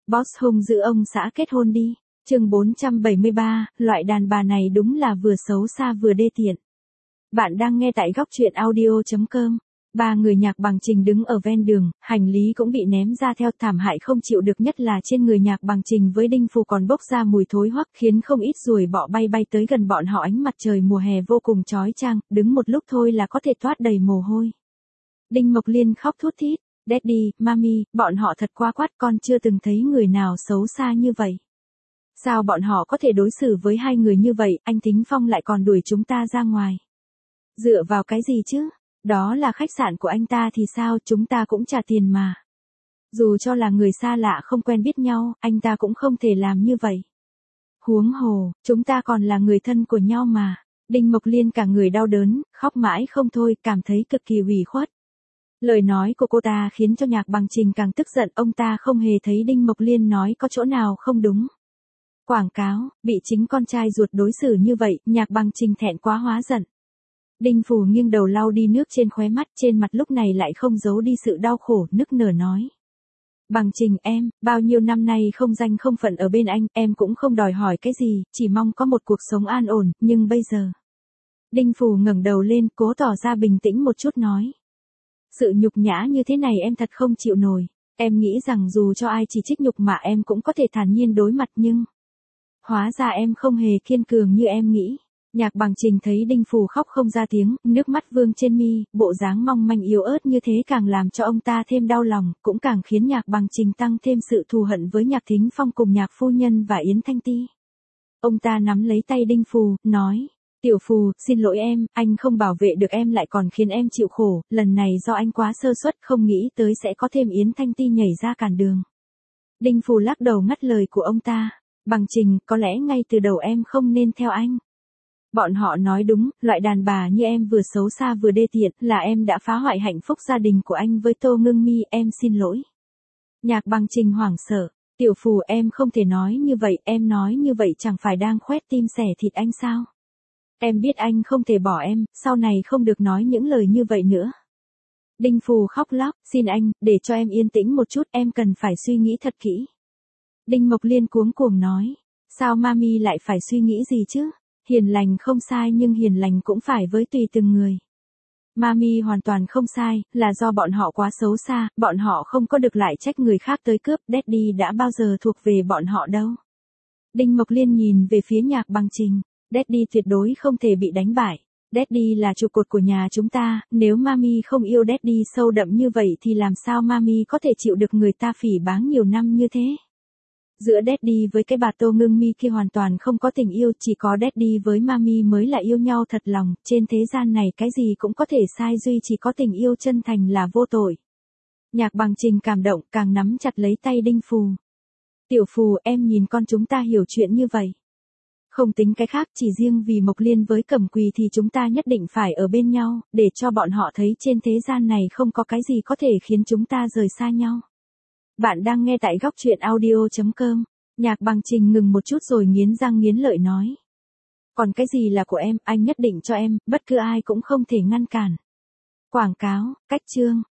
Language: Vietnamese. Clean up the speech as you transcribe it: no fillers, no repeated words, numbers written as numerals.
Boss hung giữ ông xã kết hôn đi. Chương 473, loại đàn bà này đúng là vừa xấu xa vừa đê tiện. Bạn đang nghe tại góc truyện audio.com. Ba người Nhạc Bằng Trình đứng ở ven đường, hành lý cũng bị ném ra theo, thảm hại không chịu được nhất là trên người Nhạc Bằng Trình với Đinh Phù còn bốc ra mùi thối hoắc, khiến không ít ruồi bọ bay tới gần bọn họ. Ánh mặt trời mùa hè vô cùng chói chang, đứng một lúc thôi là có thể toát đầy mồ hôi. Đinh Mộc Liên khóc thút thít, "Daddy, Mami, bọn họ thật quá quát, con chưa từng thấy người nào xấu xa như vậy. Sao bọn họ có thể đối xử với hai người như vậy, anh Thính Phong lại còn đuổi chúng ta ra ngoài. Dựa vào cái gì chứ? Đó là khách sạn của anh ta thì sao, chúng ta cũng trả tiền mà. Dù cho là người xa lạ không quen biết nhau, anh ta cũng không thể làm như vậy. Huống hồ, chúng ta còn là người thân của nhau mà." Đinh Mộc Liên cả người đau đớn, khóc mãi không thôi, cảm thấy cực kỳ ủy khuất. Lời nói của cô ta khiến cho Nhạc Bằng Trình càng tức giận, ông ta không hề thấy Đinh Mộc Liên nói có chỗ nào không đúng. Quảng cáo, bị chính con trai ruột đối xử như vậy, Nhạc Bằng Trình thẹn quá hóa giận. Đinh Phù nghiêng đầu lau đi nước trên khóe mắt, trên mặt lúc này lại không giấu đi sự đau khổ, nức nở nói. "Bằng Trình em, bao nhiêu năm nay không danh không phận ở bên anh, em cũng không đòi hỏi cái gì, chỉ mong có một cuộc sống an ổn, nhưng bây giờ." Đinh Phù ngẩng đầu lên, cố tỏ ra bình tĩnh một chút nói. "Sự nhục nhã như thế này em thật không chịu nổi, em nghĩ rằng dù cho ai chỉ trích nhục mà em cũng có thể thản nhiên đối mặt, nhưng hóa ra em không hề kiên cường như em nghĩ." Nhạc Bằng Trình thấy Đinh Phù khóc không ra tiếng, nước mắt vương trên mi, bộ dáng mong manh yếu ớt như thế càng làm cho ông ta thêm đau lòng, cũng càng khiến Nhạc Bằng Trình tăng thêm sự thù hận với Nhạc Thính Phong cùng Nhạc phu nhân và Yến Thanh Ti. Ông ta nắm lấy tay Đinh Phù, nói. "Tiểu Phù, xin lỗi em, anh không bảo vệ được em lại còn khiến em chịu khổ, lần này do anh quá sơ suất, không nghĩ tới sẽ có thêm Yến Thanh Ti nhảy ra cản đường." Đinh Phù lắc đầu ngắt lời của ông ta. "Bằng Trình, có lẽ ngay từ đầu em không nên theo anh. Bọn họ nói đúng, loại đàn bà như em vừa xấu xa vừa đê tiện, là em đã phá hoại hạnh phúc gia đình của anh với Tô Ngưng Mi, em xin lỗi." Nhạc Bằng Trình hoảng sợ. "Tiểu Phù, em không thể nói như vậy, em nói như vậy chẳng phải đang khoét tim xẻ thịt anh sao? Em biết anh không thể bỏ em, sau này không được nói những lời như vậy nữa." Đinh Phù khóc lóc, "Xin anh, để cho em yên tĩnh một chút, em cần phải suy nghĩ thật kỹ." Đinh Mộc Liên cuống cuồng nói. "Sao Mami lại phải suy nghĩ gì chứ? Hiền lành không sai nhưng hiền lành cũng phải với tùy từng người. Mami hoàn toàn không sai, là do bọn họ quá xấu xa, bọn họ không có được lại trách người khác tới cướp, Daddy đã bao giờ thuộc về bọn họ đâu." Đinh Mộc Liên nhìn về phía Nhạc Bằng Trình. "Daddy tuyệt đối không thể bị đánh bại. Daddy là trụ cột của nhà chúng ta, nếu Mami không yêu Daddy sâu đậm như vậy thì làm sao Mami có thể chịu được người ta phỉ báng nhiều năm như thế? Giữa Daddy với cái bà Tô Ngưng Mi kia hoàn toàn không có tình yêu, chỉ có Daddy với Mami mới là yêu nhau thật lòng, trên thế gian này cái gì cũng có thể sai duy chỉ có tình yêu chân thành là vô tội." Nhạc Bằng Trình cảm động, càng nắm chặt lấy tay Đinh Phù. "Tiểu Phù, em nhìn con chúng ta hiểu chuyện như vậy. Không tính cái khác, chỉ riêng vì Mộc Liên với Cẩm Quỳ thì chúng ta nhất định phải ở bên nhau, để cho bọn họ thấy trên thế gian này không có cái gì có thể khiến chúng ta rời xa nhau." Bạn đang nghe tại góc truyện audio.com. Nhạc Bằng Trình ngừng một chút rồi nghiến răng nghiến lợi nói. "Còn cái gì là của em, anh nhất định cho em, bất cứ ai cũng không thể ngăn cản." Quảng cáo, cách chương.